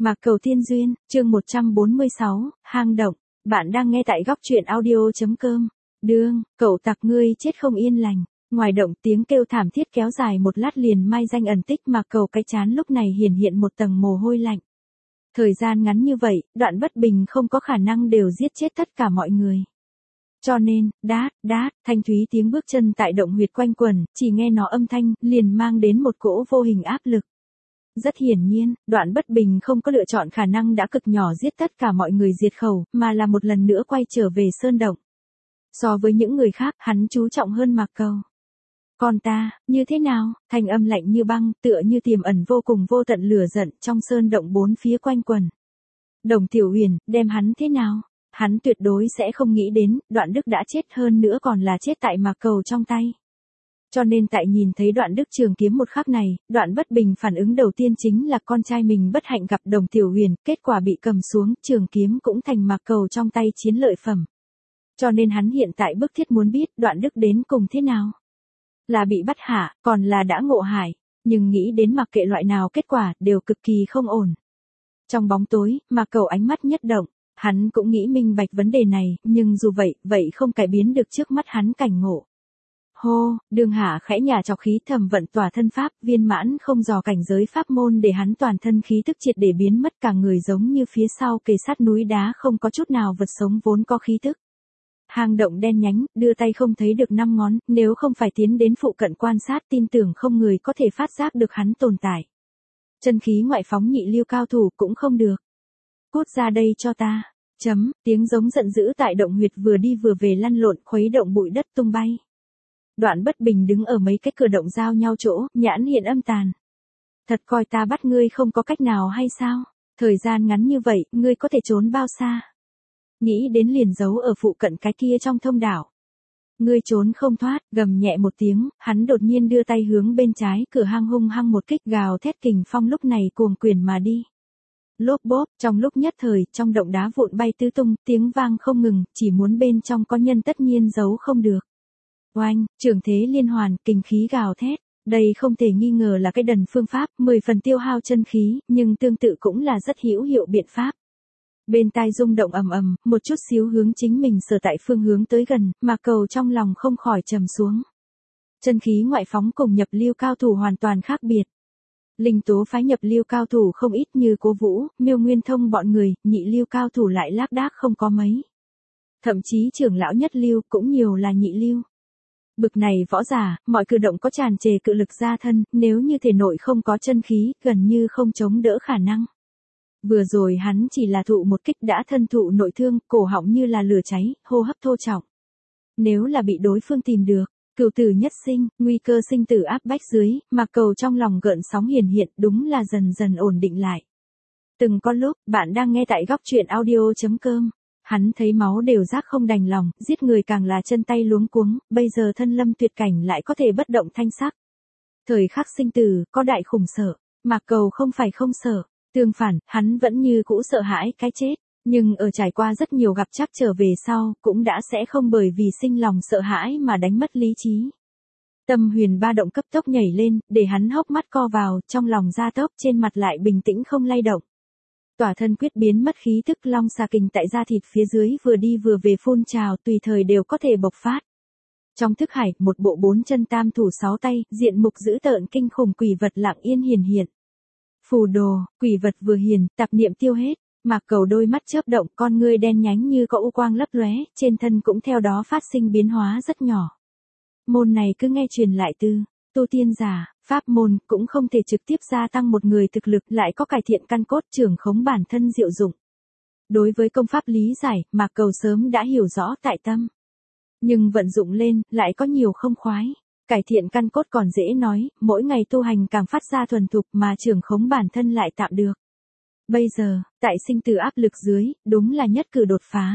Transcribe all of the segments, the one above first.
Mạc Cầu Tiên Duyên, chương 146, hang động. Bạn đang nghe tại góc truyện audio.com. Đương, cậu tặc ngươi chết không yên lành. Ngoài động tiếng kêu thảm thiết kéo dài một lát liền mai danh ẩn tích, Mạc Cầu cái chán lúc này hiện một tầng mồ hôi lạnh. Thời gian ngắn như vậy, Đoạn Bất Bình không có khả năng đều giết chết tất cả mọi người. Cho nên, đát, thanh thúy tiếng bước chân tại động huyệt quanh quẩn, chỉ nghe nó âm thanh, liền mang đến một cỗ vô hình áp lực. Rất hiển nhiên, Đoạn Bất Bình không có lựa chọn khả năng đã cực nhỏ giết tất cả mọi người diệt khẩu, mà là một lần nữa quay trở về sơn động. So với những người khác, hắn chú trọng hơn Mạc Cầu. Còn ta, như thế nào? Thanh âm lạnh như băng, tựa như tiềm ẩn vô cùng vô tận lửa giận trong sơn động bốn phía quanh quẩn. Đồng Tiểu Huyền, đem hắn thế nào? Hắn tuyệt đối sẽ không nghĩ đến, Đoạn Đức đã chết, hơn nữa còn là chết tại Mạc Cầu trong tay. Cho nên tại nhìn thấy Đoạn Đức trường kiếm một khắc này, Đoạn Bất Bình phản ứng đầu tiên chính là con trai mình bất hạnh gặp Đồng Tiểu Huyền, kết quả bị cầm xuống, trường kiếm cũng thành Mạc Cầu trong tay chiến lợi phẩm. Cho nên hắn hiện tại bức thiết muốn biết Đoạn Đức đến cùng thế nào. Là bị bắt hạ, còn là đã ngộ hại, nhưng nghĩ đến mặc kệ loại nào kết quả, đều cực kỳ không ổn. Trong bóng tối, Mạc Cầu ánh mắt nhất động, hắn cũng nghĩ minh bạch vấn đề này, nhưng dù vậy không cải biến được trước mắt hắn cảnh ngộ. Hô, Đường Hạ khẽ nhả trọc khí thầm vận tỏa thân pháp, viên mãn không dò cảnh giới pháp môn để hắn toàn thân khí tức triệt để biến mất, cả người giống như phía sau kề sát núi đá, không có chút nào vật sống vốn có khí tức. Hang động đen nhánh, đưa tay không thấy được năm ngón, nếu không phải tiến đến phụ cận quan sát, tin tưởng không người có thể phát giác được hắn tồn tại. Chân khí ngoại phóng nhị lưu cao thủ cũng không được. Cút ra đây cho ta. Tiếng giống giận dữ tại động huyệt vừa đi vừa về lăn lộn, khuấy động bụi đất tung bay. Đoạn Bất Bình đứng ở mấy cái cửa động giao nhau chỗ, nhãn hiện âm tàn. Thật coi ta bắt ngươi không có cách nào hay sao? Thời gian ngắn như vậy, ngươi có thể trốn bao xa? Nghĩ đến liền giấu ở phụ cận cái kia trong thông đảo. Ngươi trốn không thoát, gầm nhẹ một tiếng, hắn đột nhiên đưa tay hướng bên trái cửa hang hung hăng một kích, gào thét kình phong lúc này cuồng quyền mà đi. Lốp bốp, trong lúc nhất thời, trong động đá vụn bay tứ tung, tiếng vang không ngừng, chỉ muốn bên trong có nhân tất nhiên giấu không được. Oanh, trường thế liên hoàn, kình khí gào thét, đây không thể nghi ngờ là cái đần phương pháp, 10 phần tiêu hao chân khí, nhưng tương tự cũng là rất hữu hiệu biện pháp. Bên tai rung động ầm ầm, một chút xíu hướng chính mình sở tại phương hướng tới gần, Mạc Cầu trong lòng không khỏi trầm xuống. Chân khí ngoại phóng cùng nhập lưu cao thủ hoàn toàn khác biệt. Linh tố phái nhập lưu cao thủ không ít như Cố Vũ, Miêu Nguyên Thông bọn người, nhị lưu cao thủ lại lác đác không có mấy. Thậm chí trưởng lão nhất lưu cũng nhiều là nhị lưu. Bực này võ giả, mọi cử động có tràn trề cự lực ra thân, nếu như thể nội không có chân khí, gần như không chống đỡ khả năng. Vừa rồi hắn chỉ là thụ một kích đã thân thụ nội thương, cổ họng như là lửa cháy, hô hấp thô trọng. Nếu là bị đối phương tìm được, cửu tử nhất sinh, nguy cơ sinh tử áp bách dưới, Mạc Cầu trong lòng gợn sóng hiện, đúng là dần dần ổn định lại. Từng có lúc, bạn đang nghe tại góc truyện audio.com. Hắn thấy máu đều rác không đành lòng, giết người càng là chân tay luống cuống, bây giờ thân lâm tuyệt cảnh lại có thể bất động thanh sắc. Thời khắc sinh tử, có đại khủng sợ, Mạc Cầu không phải không sợ, tương phản, hắn vẫn như cũ sợ hãi cái chết, nhưng ở trải qua rất nhiều gặp trắc trở về sau, cũng đã sẽ không bởi vì sinh lòng sợ hãi mà đánh mất lý trí. Tâm huyền ba động cấp tốc nhảy lên, để hắn hốc mắt co vào, trong lòng gia tốc, trên mặt lại bình tĩnh không lay động. Tỏa thân quyết biến mất khí tức, long xà kình tại da thịt phía dưới vừa đi vừa về phun trào, tùy thời đều có thể bộc phát. Trong thức hải, một bộ 4 chân tam thủ 6 tay, diện mục dữ tợn kinh khủng quỷ vật lặng yên hiện. Phù đồ, quỷ vật vừa hiền, tạp niệm tiêu hết, Mạc Cầu đôi mắt chớp động, con ngươi đen nhánh như có u quang lấp lóe, trên thân cũng theo đó phát sinh biến hóa rất nhỏ. Môn này cứ nghe truyền lại từ tu tiên giả, pháp môn cũng không thể trực tiếp gia tăng một người thực lực, lại có cải thiện căn cốt, trưởng khống bản thân diệu dụng. Đối với công pháp lý giải, Mạc Cầu sớm đã hiểu rõ tại tâm. Nhưng vận dụng lên, lại có nhiều không khoái. Cải thiện căn cốt còn dễ nói, mỗi ngày tu hành càng phát ra thuần thục mà trưởng khống bản thân lại tạm được. Bây giờ, tại sinh tử áp lực dưới, đúng là nhất cử đột phá.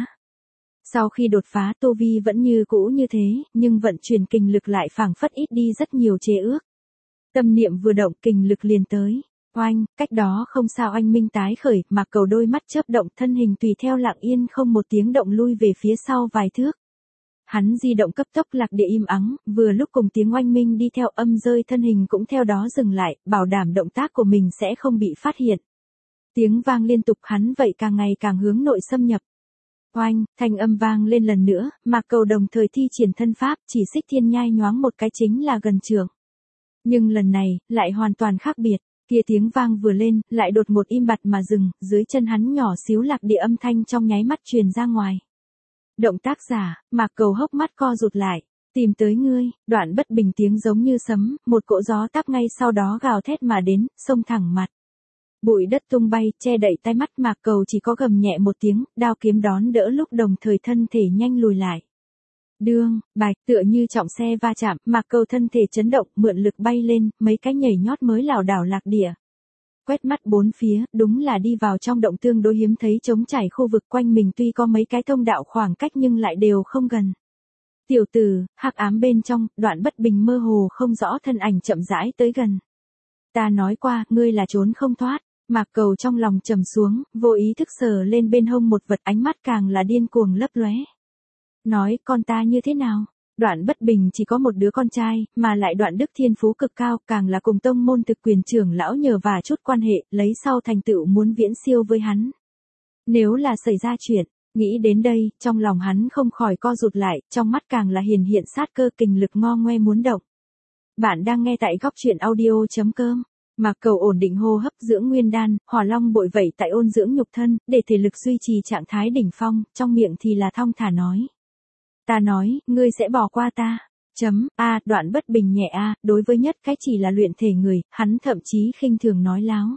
Sau khi đột phá, tu vi vẫn như cũ như thế, nhưng vận chuyển kình lực lại phảng phất ít đi rất nhiều chế ước. Tâm niệm vừa động, kình lực liền tới. Oanh, cách đó không sao oanh minh tái khởi, Mạc Cầu đôi mắt chớp động, thân hình tùy theo lặng yên không một tiếng động lui về phía sau vài thước. Hắn di động cấp tốc, lạc địa im ắng, vừa lúc cùng tiếng oanh minh đi theo âm rơi, thân hình cũng theo đó dừng lại, bảo đảm động tác của mình sẽ không bị phát hiện. Tiếng vang liên tục hắn vậy càng ngày càng hướng nội xâm nhập. Oanh, thanh âm vang lên lần nữa, Mạc Cầu đồng thời thi triển thân pháp, chỉ xích thiên nhai nhoáng một cái chính là gần trường. Nhưng lần này, lại hoàn toàn khác biệt, kia tiếng vang vừa lên, lại đột ngột im bặt mà dừng, dưới chân hắn nhỏ xíu lạc địa âm thanh trong nháy mắt truyền ra ngoài. Động tác giả, Mạc Cầu hốc mắt co rụt lại, tìm tới ngươi, Đoạn Bất Bình tiếng giống như sấm, một cỗ gió táp ngay sau đó gào thét mà đến, xông thẳng mặt. Bụi đất tung bay, che đậy tai mắt Mạc Cầu chỉ có gầm nhẹ một tiếng, đao kiếm đón đỡ lúc đồng thời thân thể nhanh lùi lại. Đương, bạch tựa như trọng xe va chạm, Mạc Cầu thân thể chấn động, mượn lực bay lên, mấy cái nhảy nhót mới lảo đảo lạc địa. Quét mắt bốn phía, đúng là đi vào trong động tương đối hiếm thấy trống trải khu vực quanh mình tuy có mấy cái thông đạo khoảng cách nhưng lại đều không gần. Tiểu tử, hắc ám bên trong, Đoạn Bất Bình mơ hồ không rõ thân ảnh chậm rãi tới gần. Ta nói qua, ngươi là trốn không thoát. Mạc Cầu trong lòng trầm xuống, vô ý thức sờ lên bên hông một vật, ánh mắt càng là điên cuồng lấp lóe. Nói con ta như thế nào? Đoạn Bất Bình chỉ có một đứa con trai, mà lại Đoạn Đức thiên phú cực cao, càng là cùng tông môn thực quyền trưởng lão nhờ và chút quan hệ, lấy sau thành tựu muốn viễn siêu với hắn. Nếu là xảy ra chuyện, nghĩ đến đây, trong lòng hắn không khỏi co rụt lại, trong mắt càng là hiển hiện sát cơ kình lực ngo ngoe muốn động. Bạn đang nghe tại góc truyện audio.com. Mạc Cầu ổn định hô hấp dưỡng nguyên đan, hỏa long bội vẩy tại ôn dưỡng nhục thân, để thể lực duy trì trạng thái đỉnh phong, trong miệng thì là thong thả nói. Ta nói, ngươi sẽ bỏ qua ta. Đoạn Bất Bình nhẹ đối với nhất cái chỉ là luyện thể người, hắn thậm chí khinh thường nói láo.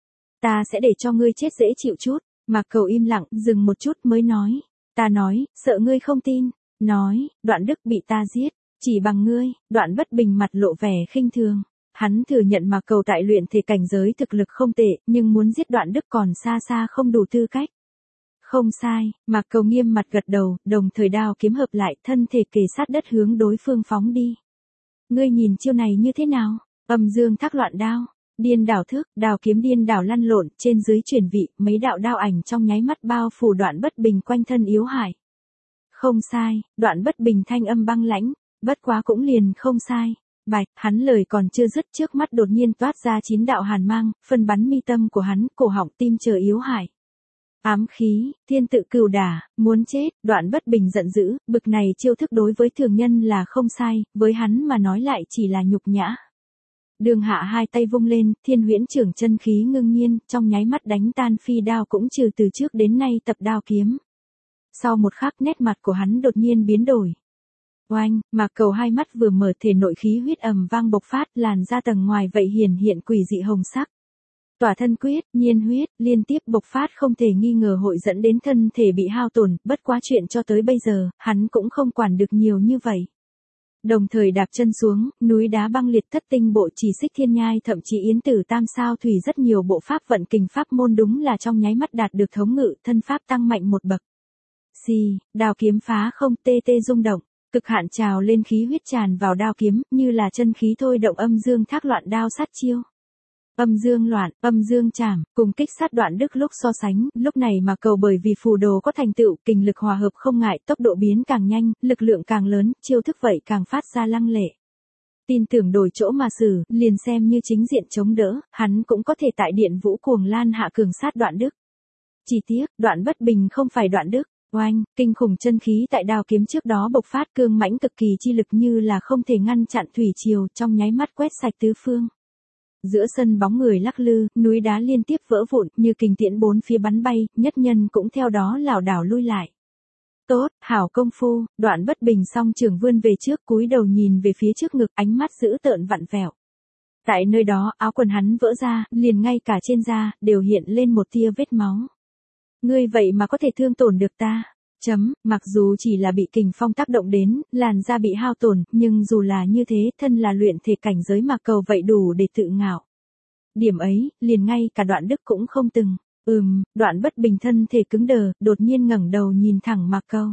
Ta sẽ để cho ngươi chết dễ chịu chút. Mạc Cầu im lặng, dừng một chút mới nói. Ta nói, sợ ngươi không tin. Nói, Đoạn Đức bị ta giết, chỉ bằng ngươi. Đoạn Bất Bình mặt lộ vẻ khinh thường. Hắn thừa nhận Mạc Cầu tại luyện thể cảnh giới thực lực không tệ, nhưng muốn giết Đoạn Đức còn xa xa không đủ tư cách. Không sai, Mạc Cầu nghiêm mặt gật đầu, đồng thời đao kiếm hợp lại, thân thể kề sát đất hướng đối phương phóng đi. Ngươi nhìn chiêu này như thế nào? Âm dương thác loạn đao, điên đảo thước, đao kiếm điên đảo lăn lộn, trên dưới chuyển vị, mấy đạo đao ảnh trong nháy mắt bao phủ Đoạn Bất Bình quanh thân yếu hại. Không sai, Đoạn Bất Bình thanh âm băng lãnh, bất quá cũng liền không sai. Bạch, hắn lời còn chưa dứt trước mắt đột nhiên toát ra 9 đạo hàn mang, phân bắn mi tâm của hắn, cổ họng tim chờ yếu hại. Ám khí, thiên tự cừu đả, muốn chết, Đoạn Bất Bình giận dữ, bực này chiêu thức đối với thường nhân là không sai, với hắn mà nói lại chỉ là nhục nhã. Đường Hạ hai tay vung lên, Thiên Huyễn Trưởng chân khí ngưng nhiên, trong nháy mắt đánh tan phi đao cũng trừ từ trước đến nay tập đao kiếm. Sau một khắc nét mặt của hắn đột nhiên biến đổi. Oanh, Mạc Cầu hai mắt vừa mở thể nội khí huyết ầm vang bộc phát, làn ra tầng ngoài vậy hiện quỷ dị hồng sắc. Tỏa thân quyết, nhiên huyết, liên tiếp bộc phát không thể nghi ngờ hội dẫn đến thân thể bị hao tổn, bất quá chuyện cho tới bây giờ, hắn cũng không quản được nhiều như vậy. Đồng thời đạp chân xuống, núi đá băng liệt thất tinh bộ chỉ xích thiên nhai thậm chí yến tử tam sao thủy rất nhiều bộ pháp vận kình pháp môn đúng là trong nháy mắt đạt được thống ngự, thân pháp tăng mạnh một bậc. Xì, đao kiếm phá không tê tê rung động. Cực hạn trào lên khí huyết tràn vào đao kiếm, như là chân khí thôi động âm dương thác loạn đao sát chiêu. Âm dương loạn, âm dương chảm, cùng kích sát Đoạn Đức lúc so sánh, lúc này Mạc Cầu bởi vì phù đồ có thành tựu, kình lực hòa hợp không ngại, tốc độ biến càng nhanh, lực lượng càng lớn, chiêu thức vậy càng phát ra lăng lệ. Tin tưởng đổi chỗ mà xử, liền xem như chính diện chống đỡ, hắn cũng có thể tại điện vũ cuồng lan hạ cường sát Đoạn Đức. Chỉ tiếc, Đoạn Bất Bình không phải Đoạn Đức. Oanh, kinh khủng chân khí tại đao kiếm trước đó bộc phát cương mãnh cực kỳ chi lực như là không thể ngăn chặn thủy triều, trong nháy mắt quét sạch tứ phương. Giữa sân bóng người lắc lư, núi đá liên tiếp vỡ vụn, như kình tiễn bốn phía bắn bay, nhất nhân cũng theo đó lảo đảo lui lại. Tốt, hảo công phu, Đoạn Bất Bình song trường vươn về trước, cúi đầu nhìn về phía trước ngực, ánh mắt dữ tợn vặn vẹo. Tại nơi đó, áo quần hắn vỡ ra, liền ngay cả trên da đều hiện lên một tia vết máu. Ngươi vậy mà có thể thương tổn được ta. Mặc dù chỉ là bị kình phong tác động đến, làn da bị hao tổn, nhưng dù là như thế, thân là luyện thể cảnh giới Mạc Cầu vậy đủ để tự ngạo. Điểm ấy, liền ngay cả Đoạn Đức cũng không từng. Đoạn Bất Bình thân thể cứng đờ, đột nhiên ngẩng đầu nhìn thẳng Mạc Cầu.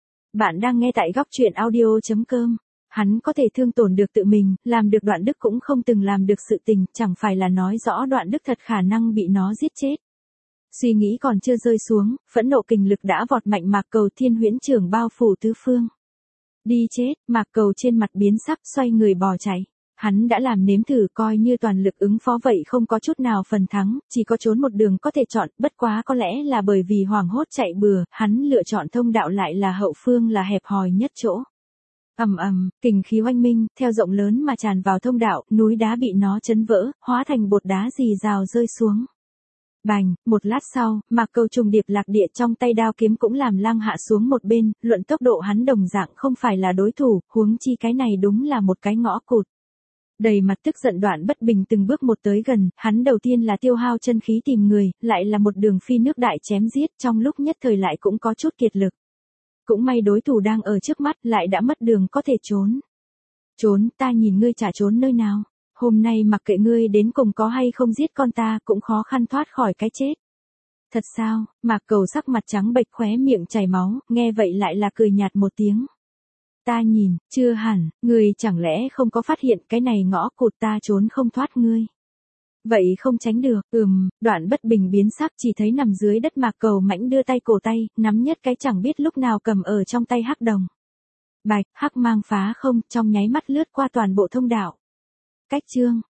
Bạn đang nghe tại góc truyện audio.com. Hắn có thể thương tổn được tự mình, làm được Đoạn Đức cũng không từng làm được sự tình, chẳng phải là nói rõ Đoạn Đức thật khả năng bị nó giết chết. Suy nghĩ còn chưa rơi xuống, phẫn nộ kình lực đã vọt mạnh Mạc Cầu Thiên Huyễn Trưởng bao phủ tứ phương. Đi chết, Mạc Cầu trên mặt biến sắc xoay người bỏ chạy. Hắn đã làm nếm thử coi như toàn lực ứng phó vậy không có chút nào phần thắng, chỉ có trốn một đường có thể chọn, bất quá có lẽ là bởi vì hoảng hốt chạy bừa, hắn lựa chọn thông đạo lại là hậu phương là hẹp hòi nhất chỗ. Ầm ầm, kình khí oanh minh, theo rộng lớn mà tràn vào thông đạo, núi đá bị nó chấn vỡ, hóa thành bột đá rì rào rơi xuống. Bành, một lát sau, Mạc Cầu trùng điệp lạc địa trong tay đao kiếm cũng làm Lăng Hạ xuống một bên, luận tốc độ hắn đồng dạng không phải là đối thủ, huống chi cái này đúng là một cái ngõ cụt. Đầy mặt tức giận Đoạn Bất Bình từng bước một tới gần, hắn đầu tiên là tiêu hao chân khí tìm người, lại là một đường phi nước đại chém giết, trong lúc nhất thời lại cũng có chút kiệt lực. Cũng may đối thủ đang ở trước mắt, lại đã mất đường có thể trốn. Trốn, ta nhìn ngươi chả trốn nơi nào. Hôm nay mặc kệ ngươi đến cùng có hay không giết con ta, cũng khó khăn thoát khỏi cái chết. Thật sao? Mạc Cầu sắc mặt trắng bệch, khóe miệng chảy máu, nghe vậy lại là cười nhạt một tiếng. Ta nhìn, chưa hẳn, ngươi chẳng lẽ không có phát hiện cái này ngõ cụt ta trốn không thoát ngươi. Vậy không tránh được, Đoạn Bất Bình biến sắc, chỉ thấy nằm dưới đất Mạc Cầu mãnh đưa tay cổ tay, nắm nhất cái chẳng biết lúc nào cầm ở trong tay hắc đồng. Bạch, hắc mang phá không, trong nháy mắt lướt qua toàn bộ thông đạo. Cách chương